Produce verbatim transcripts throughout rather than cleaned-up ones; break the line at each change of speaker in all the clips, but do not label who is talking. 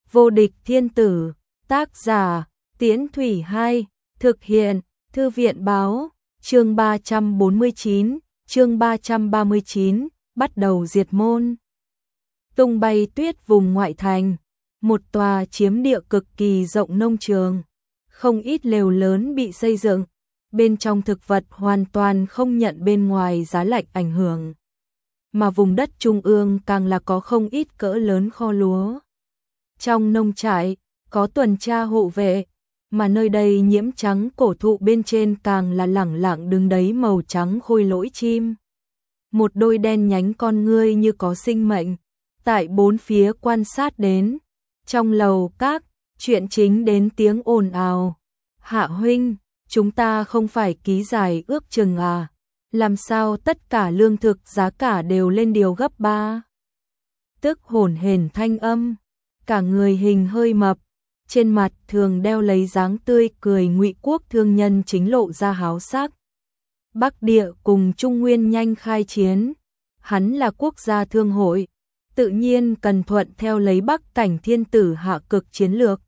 Vô địch thiên tử, tác giả, Tiễn Thủy hai, thực hiện, Thư viện báo, chương ba trăm bốn mươi chín, chương ba trăm ba mươi chín, bắt đầu diệt môn. Tung bay tuyết vùng ngoại thành, một tòa chiếm địa cực kỳ rộng nông trường, không ít lều lớn bị xây dựng, bên trong thực vật hoàn toàn không nhận bên ngoài giá lạnh ảnh hưởng. Mà vùng đất trung ương càng là có không ít cỡ lớn kho lúa. Trong nông trại, có tuần tra hộ vệ, mà nơi đây nhiễm trắng cổ thụ bên trên càng là lẳng lặng đứng đấy màu trắng khôi lỗi chim. Một đôi đen nhánh con ngươi như có sinh mệnh, tại bốn phía quan sát đến. Trong lầu các, chuyện chính đến tiếng ồn ào. Hạ huynh, chúng ta không phải ký giải ước chừng à? Làm sao tất cả lương thực giá cả đều lên điều gấp ba? Tức hổn hển thanh âm, cả người hình hơi mập, trên mặt thường đeo lấy dáng tươi cười Ngụy Quốc thương nhân chính lộ ra háo sắc. Bắc Địa cùng Trung Nguyên nhanh khai chiến, hắn là quốc gia thương hội, tự nhiên cần thuận theo lấy Bắc cảnh thiên tử hạ cực chiến lược.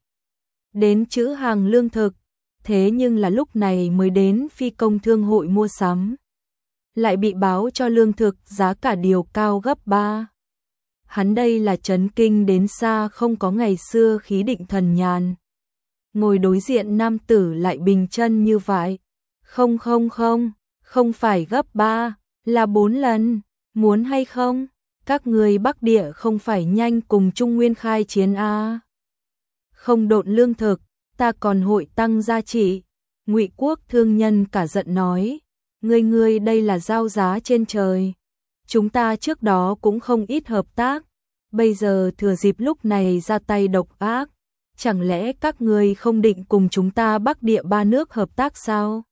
Đến trữ hàng lương thực, thế nhưng là lúc này mới đến phi công thương hội mua sắm. Lại bị báo cho lương thực giá cả điều cao gấp ba. Hắn đây là chấn kinh đến xa không có ngày xưa khí định thần nhàn. Ngồi đối diện nam tử lại bình chân như vậy. Không không không, không phải gấp ba, là bốn lần, muốn hay không? Các người Bắc Địa không phải nhanh cùng Trung Nguyên khai chiến à? Không độn lương thực, ta còn hội tăng giá trị. Ngụy Quốc thương nhân cả giận nói, ngươi ngươi đây là giao giá trên trời. Chúng ta trước đó cũng không ít hợp tác, bây giờ thừa dịp lúc này ra tay độc ác, chẳng lẽ các ngươi không định cùng chúng ta Bắc Địa ba nước hợp tác sao?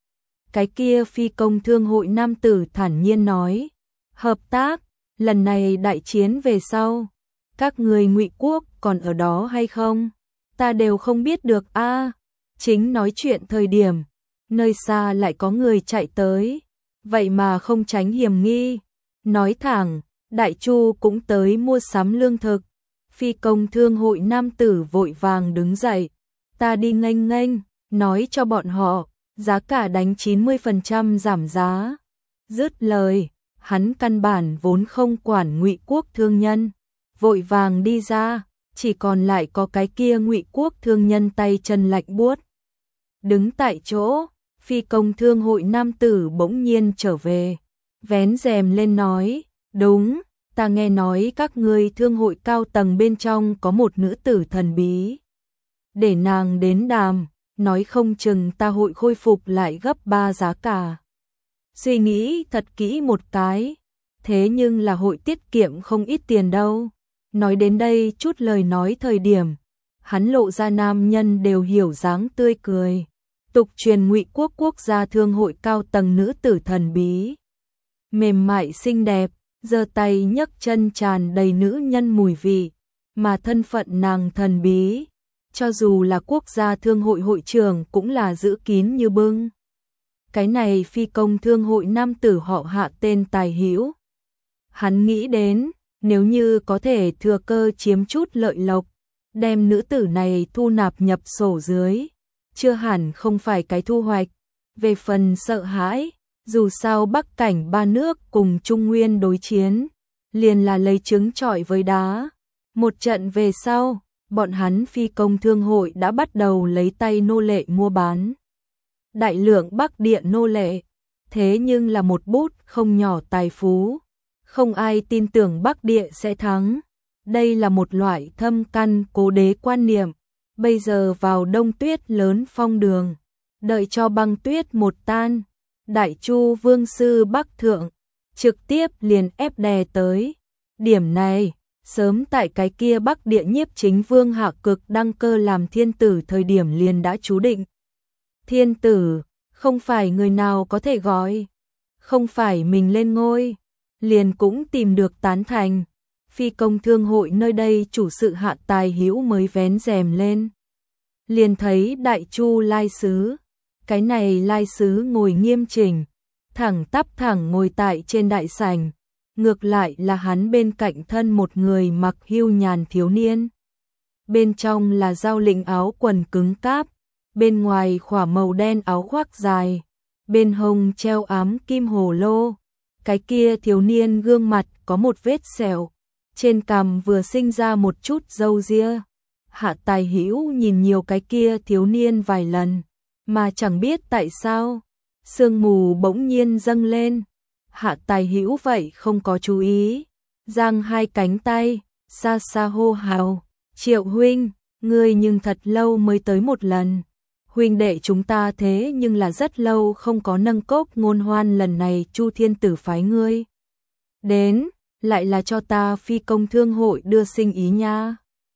Cái kia phi công thương hội nam tử thản nhiên nói, hợp tác, lần này đại chiến về sau, các người Ngụy Quốc còn ở đó hay không? Ta đều không biết được a. À, chính nói chuyện thời điểm, nơi xa lại có người chạy tới, vậy mà không tránh hiểm nghi. Nói thẳng, Đại Chu cũng tới mua sắm lương thực. Phi công thương hội nam tử vội vàng đứng dậy, ta đi nghênh nghênh, nói cho bọn họ, giá cả đánh chín mươi phần trăm giảm giá. Dứt lời, hắn căn bản vốn không quản Ngụy Quốc thương nhân, vội vàng đi ra, chỉ còn lại có cái kia Ngụy Quốc thương nhân tay chân lạnh buốt. Đứng tại chỗ, phi công thương hội nam tử bỗng nhiên trở về, vén rèm lên nói, đúng, ta nghe nói các ngươi thương hội cao tầng bên trong có một nữ tử thần bí. Để nàng đến đàm, nói không chừng ta hội khôi phục lại gấp ba giá cả. Suy nghĩ thật kỹ một cái, thế nhưng là hội tiết kiệm không ít tiền đâu. Nói đến đây chút lời nói thời điểm, hắn lộ ra nam nhân đều hiểu dáng tươi cười. Tục truyền Ngụy Quốc quốc gia thương hội cao tầng nữ tử thần bí. Mềm mại xinh đẹp, giơ tay nhấc chân tràn đầy nữ nhân mùi vị, mà thân phận nàng thần bí, cho dù là quốc gia thương hội hội trưởng cũng là giữ kín như bưng. Cái này phi công thương hội nam tử họ Hạ tên Tài Hữu. Hắn nghĩ đến, nếu như có thể thừa cơ chiếm chút lợi lộc, đem nữ tử này thu nạp nhập sổ dưới, chưa hẳn không phải cái thu hoạch. Về phần sợ hãi, dù sao Bắc cảnh ba nước cùng Trung Nguyên đối chiến, liền là lấy trứng trọi với đá. Một trận về sau, bọn hắn phi công thương hội đã bắt đầu lấy tay nô lệ mua bán. Đại lượng Bắc Địa nô lệ, thế nhưng là một bút không nhỏ tài phú. Không ai tin tưởng Bắc Địa sẽ thắng. Đây là một loại thâm căn cố đế quan niệm. Bây giờ vào đông tuyết lớn phong đường, đợi cho băng tuyết một tan, Đại Chu vương sư Bắc thượng trực tiếp liền ép đè tới. Điểm này, sớm tại cái kia Bắc Địa nhiếp chính vương Hạ Cực đăng cơ làm thiên tử thời điểm liền đã chú định. Thiên tử, không phải người nào có thể gọi, không phải mình lên ngôi, liền cũng tìm được tán thành. Phi công thương hội nơi đây chủ sự Hạ Tài Hữu mới vén rèm lên, liền thấy Đại Chu lai sứ. Cái này lai sứ ngồi nghiêm chỉnh, thẳng tắp thẳng ngồi tại trên đại sảnh, ngược lại là hắn bên cạnh thân một người mặc hưu nhàn thiếu niên. bên trong là dao lĩnh áo quần cứng cáp, bên ngoài khỏa màu đen áo khoác dài, bên hông treo ám kim hồ lô. Cái kia thiếu niên gương mặt có một vết sẹo, trên cằm vừa sinh ra một chút râu ria. Hạ Tài Hữu nhìn nhiều cái kia thiếu niên vài lần, mà chẳng biết tại sao, sương mù bỗng nhiên dâng lên. Hạ Tài Hữu vậy không có chú ý, giang hai cánh tay, xa xa hô hào, Triệu huynh, ngươi nhưng thật lâu mới tới một lần. Huynh đệ chúng ta thế nhưng là rất lâu không có nâng cốc ngôn hoan, lần này Chu Thiên Tử phái ngươi đến, lại là cho ta Phi Công Thương hội đưa sinh ý nha.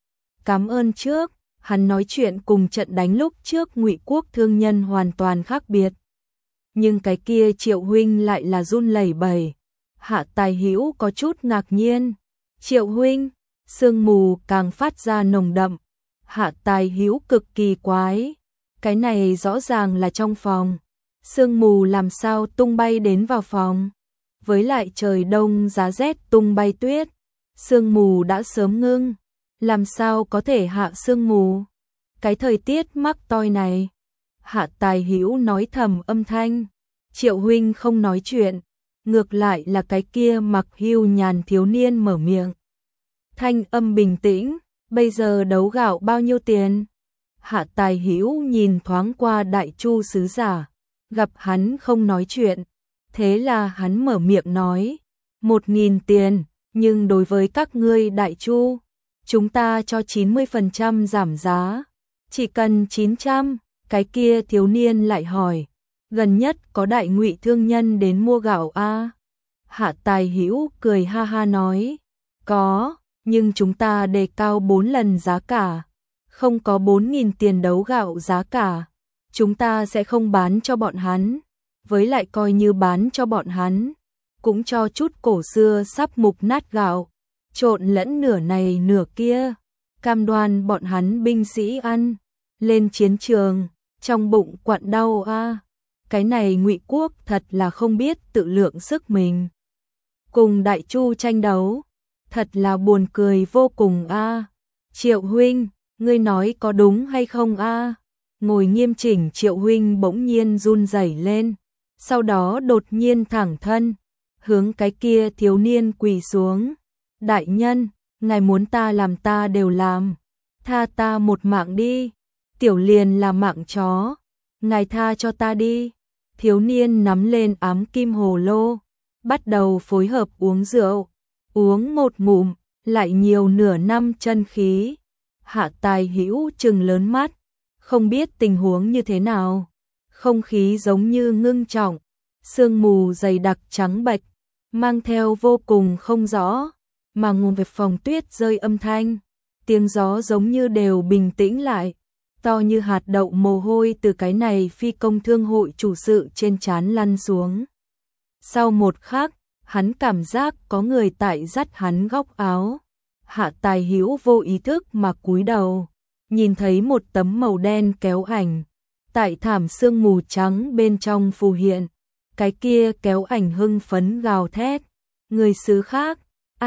Cảm ơn trước, hắn nói chuyện cùng trận đánh lúc trước Ngụy Quốc thương nhân hoàn toàn khác biệt. Nhưng cái kia Triệu huynh lại là run lẩy bẩy. Hạ Tài Hữu có chút ngạc nhiên. Triệu huynh, sương mù càng phát ra nồng đậm. Hạ Tài Hữu cực kỳ quái. Cái này rõ ràng là trong phòng. Sương mù làm sao tung bay đến vào phòng. Với lại trời đông giá rét tung bay tuyết. Sương mù đã sớm ngưng. Làm sao có thể hạ sương mù? Cái thời tiết mắc toi này. Hạ Tài Hữu nói thầm âm thanh. Triệu huynh không nói chuyện. Ngược lại là cái kia mặc hưu nhàn thiếu niên mở miệng. Thanh âm bình tĩnh. Bây giờ đấu gạo bao nhiêu tiền? Hạ Tài Hữu nhìn thoáng qua Đại Chu sứ giả. Gặp hắn không nói chuyện. Thế là hắn mở miệng nói. Một nghìn tiền. Nhưng đối với các ngươi Đại Chu, chúng ta cho chín mươi phần trăm giảm giá. Chỉ cần chín trăm. Cái kia thiếu niên lại hỏi. Gần nhất có Đại Ngụy thương nhân đến mua gạo a? À? Hạ Tài Hữu cười ha ha nói. Có, nhưng chúng ta đề cao bốn lần giá cả. Không có bốn nghìn tiền đấu gạo giá cả. Chúng ta sẽ không bán cho bọn hắn. Với lại coi như bán cho bọn hắn, cũng cho chút cổ xưa sắp mục nát gạo, trộn lẫn nửa này nửa kia, cam đoan bọn hắn binh sĩ ăn lên chiến trường trong bụng quặn đau a. À. Cái này Ngụy Quốc thật là không biết tự lượng sức mình. Cùng Đại Chu tranh đấu, thật là buồn cười vô cùng a. À. Triệu huynh, ngươi nói có đúng hay không a? À? Ngồi nghiêm chỉnh Triệu huynh bỗng nhiên run rẩy lên, sau đó đột nhiên thẳng thân, hướng cái kia thiếu niên quỳ xuống. Đại nhân, ngài muốn ta làm ta đều làm, tha ta một mạng đi, tiểu liền là mạng chó, ngài tha cho ta đi. Thiếu niên nắm lên ám kim hồ lô, bắt đầu phối hợp uống rượu, uống một ngụm, lại nhiều nửa năm chân khí. Hạ Tài Hữu trừng lớn mắt, không biết tình huống như thế nào. Không khí giống như ngưng trọng, sương mù dày đặc trắng bệch, mang theo vô cùng không rõ, mà nguồn về phòng tuyết rơi âm thanh, tiếng gió giống như đều bình tĩnh lại, to như hạt đậu mồ hôi từ cái này Phi Công Thương hội chủ sự trên trán lăn xuống. Sau một khắc, hắn cảm giác có người tại dắt hắn góc áo. Hạ Tài Hữu vô ý thức mà cúi đầu, nhìn thấy một tấm màu đen kéo ảnh, tại thảm sương mù trắng bên trong phù hiện. Cái kia kéo ảnh hưng phấn gào thét, người xứ khác, a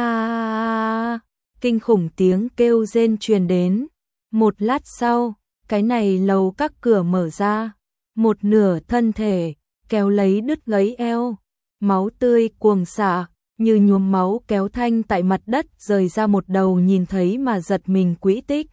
à, à, kinh khủng tiếng kêu rên truyền đến. Một lát sau, cái này lầu các cửa mở ra, một nửa thân thể kéo lấy đứt gãy eo, máu tươi cuồng xạ, như nhuốm máu kéo thanh tại mặt đất rời ra một đầu nhìn thấy mà giật mình quỹ tích.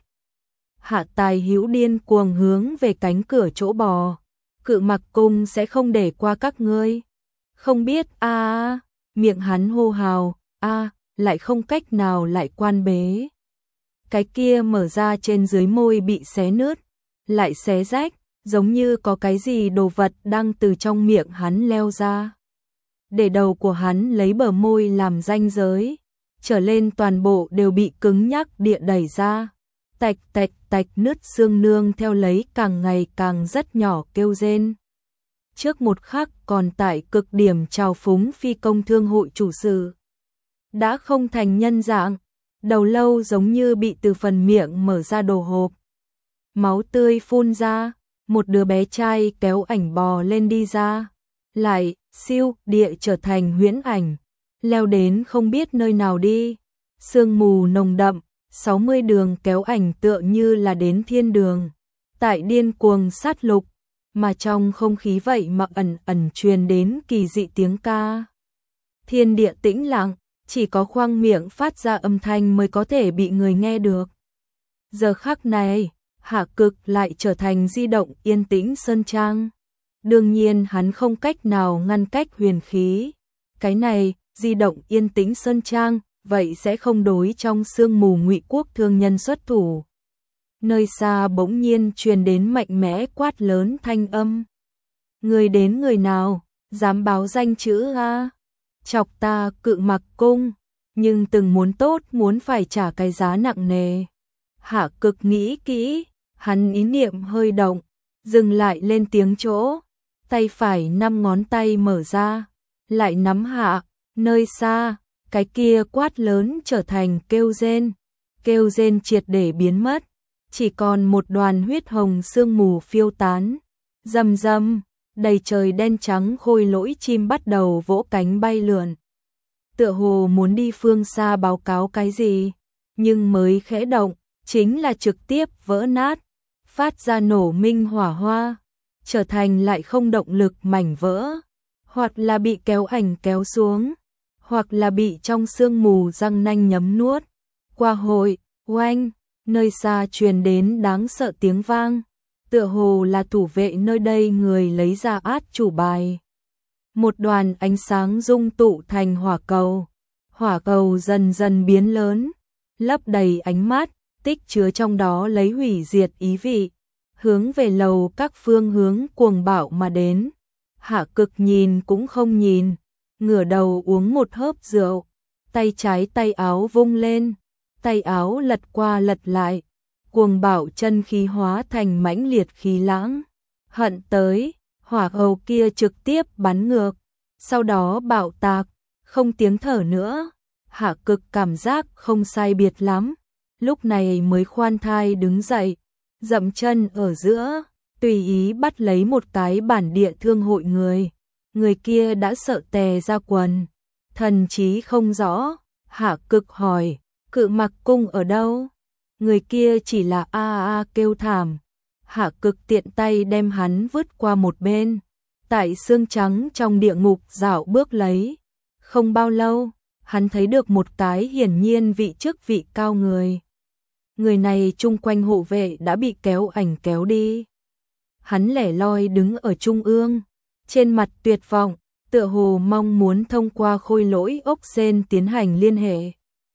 Hạ Tài Hữu điên cuồng hướng về cánh cửa chỗ bò. Cự Mặc Cung sẽ không để qua các ngươi. Không biết a à, miệng hắn hô hào, a à, lại không cách nào lại quan bế. Cái kia mở ra trên dưới môi bị xé nứt, lại xé rách, giống như có cái gì đồ vật đang từ trong miệng hắn leo ra. Để đầu của hắn lấy bờ môi làm ranh giới, trở lên toàn bộ đều bị cứng nhắc địa đẩy ra. Tạch tạch tạch nứt xương nương theo lấy càng ngày càng rất nhỏ kêu rên. Trước một khắc còn tại cực điểm trào phúng Phi Công Thương hội chủ sự, đã không thành nhân dạng, đầu lâu giống như bị từ phần miệng mở ra đồ hộp. Máu tươi phun ra, một đứa bé trai kéo ảnh bò lên đi ra, lại siêu địa trở thành huyễn ảnh, leo đến không biết nơi nào đi. Sương mù nồng đậm, sáu mươi đường kéo ảnh tựa như là đến thiên đường, tại điên cuồng sát lục, mà trong không khí vậy mà ẩn ẩn truyền đến kỳ dị tiếng ca. Thiên địa tĩnh lặng, chỉ có khoang miệng phát ra âm thanh mới có thể bị người nghe được. Giờ khắc này, Hạ Cực lại trở thành di động yên tĩnh sơn trang. Đương nhiên hắn không cách nào ngăn cách huyền khí. Cái này, di động yên tĩnh sơn trang, vậy sẽ không đối trong sương mù Ngụy Quốc thương nhân xuất thủ. Nơi xa bỗng nhiên truyền đến mạnh mẽ quát lớn thanh âm. Người đến người nào, dám báo danh chữ a? Chọc ta Cự Mặc Cung, nhưng từng muốn tốt muốn phải trả cái giá nặng nề. Hạ Cực nghĩ kỹ, hắn ý niệm hơi động, dừng lại lên tiếng chỗ, tay phải năm ngón tay mở ra, lại nắm hạ, nơi xa, cái kia quát lớn trở thành kêu rên, kêu rên triệt để biến mất, chỉ còn một đoàn huyết hồng sương mù phiêu tán, rầm rầm, đầy trời đen trắng khôi lỗi chim bắt đầu vỗ cánh bay lượn. Tựa hồ muốn đi phương xa báo cáo cái gì, nhưng mới khẽ động, chính là trực tiếp vỡ nát, phát ra nổ minh hỏa hoa, trở thành lại không động lực mảnh vỡ, hoặc là bị kéo ảnh kéo xuống, hoặc là bị trong sương mù răng nanh nhấm nuốt. Qua hồi, oanh, nơi xa truyền đến đáng sợ tiếng vang, tựa hồ là thủ vệ nơi đây người lấy ra át chủ bài. Một đoàn ánh sáng dung tụ thành hỏa cầu, hỏa cầu dần dần biến lớn, lấp đầy ánh mắt, tích chứa trong đó lấy hủy diệt ý vị, hướng về lầu các phương hướng cuồng bạo mà đến. Hạ Cực nhìn cũng không nhìn, ngửa đầu uống một hớp rượu, tay trái tay áo vung lên, tay áo lật qua lật lại, cuồng bạo chân khí hóa thành mãnh liệt khí lãng, hận tới, hỏa cầu kia trực tiếp bắn ngược, sau đó bạo tạc, không tiếng thở nữa. Hạ Cực cảm giác không sai biệt lắm, lúc này mới khoan thai đứng dậy, dậm chân ở giữa, tùy ý bắt lấy một cái bản địa thương hội người. Người kia đã sợ tè ra quần, thần trí không rõ. Hạ Cực hỏi, Cự Mặc Cung ở đâu? Người kia chỉ là a a kêu thảm. Hạ Cực tiện tay đem hắn vứt qua một bên, tại xương trắng trong địa ngục dạo bước lấy. Không bao lâu, hắn thấy được một cái hiển nhiên vị chức vị cao người. Người này chung quanh hộ vệ đã bị kéo ảnh kéo đi. Hắn lẻ loi đứng ở trung ương, trên mặt tuyệt vọng, tựa hồ mong muốn thông qua khôi lỗi ốc sên tiến hành liên hệ.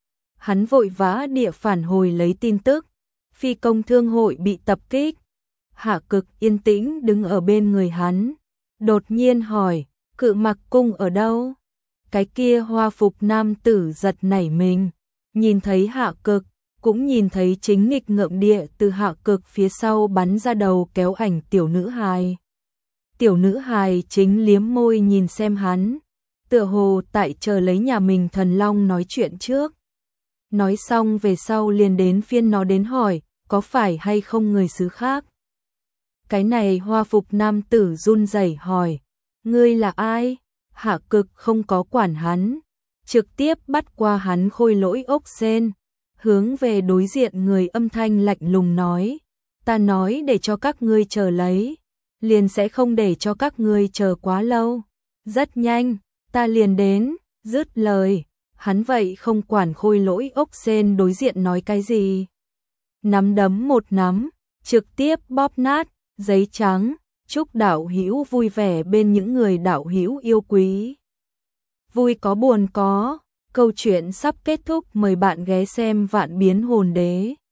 Hắn vội vã địa phản hồi lấy tin tức, phi công thương hội bị tập kích. Hạ Cực yên tĩnh đứng ở bên người hắn, đột nhiên hỏi, Cự Mặc Cung ở đâu? Cái kia hoa phục nam tử giật nảy mình, nhìn thấy Hạ Cực, cũng nhìn thấy chính nghịch ngợm địa từ Hạ Cực phía sau bắn ra đầu kéo ảnh tiểu nữ hài. Tiểu nữ hài chính liếm môi nhìn xem hắn, tựa hồ tại chờ lấy nhà mình thần long nói chuyện trước. Nói xong về sau liền đến phiên nó đến hỏi, có phải hay không người xứ khác? Cái này hoa phục nam tử run rẩy hỏi, ngươi là ai? Hạ Cực không có quản hắn, trực tiếp bắt qua hắn khôi lỗi ốc sên, hướng về đối diện người âm thanh lạnh lùng nói, ta nói để cho các ngươi chờ lấy, liền sẽ không để cho các ngươi chờ quá lâu. Rất nhanh, ta liền đến. Dứt lời, hắn vậy không quản khôi lỗi ốc sên đối diện nói cái gì. Nắm đấm một nắm, trực tiếp bóp nát, giấy trắng, chúc đạo hữu vui vẻ bên những người đạo hữu yêu quý. Vui có buồn có, câu chuyện sắp kết thúc, mời bạn ghé xem Vạn Biến Hồn Đế.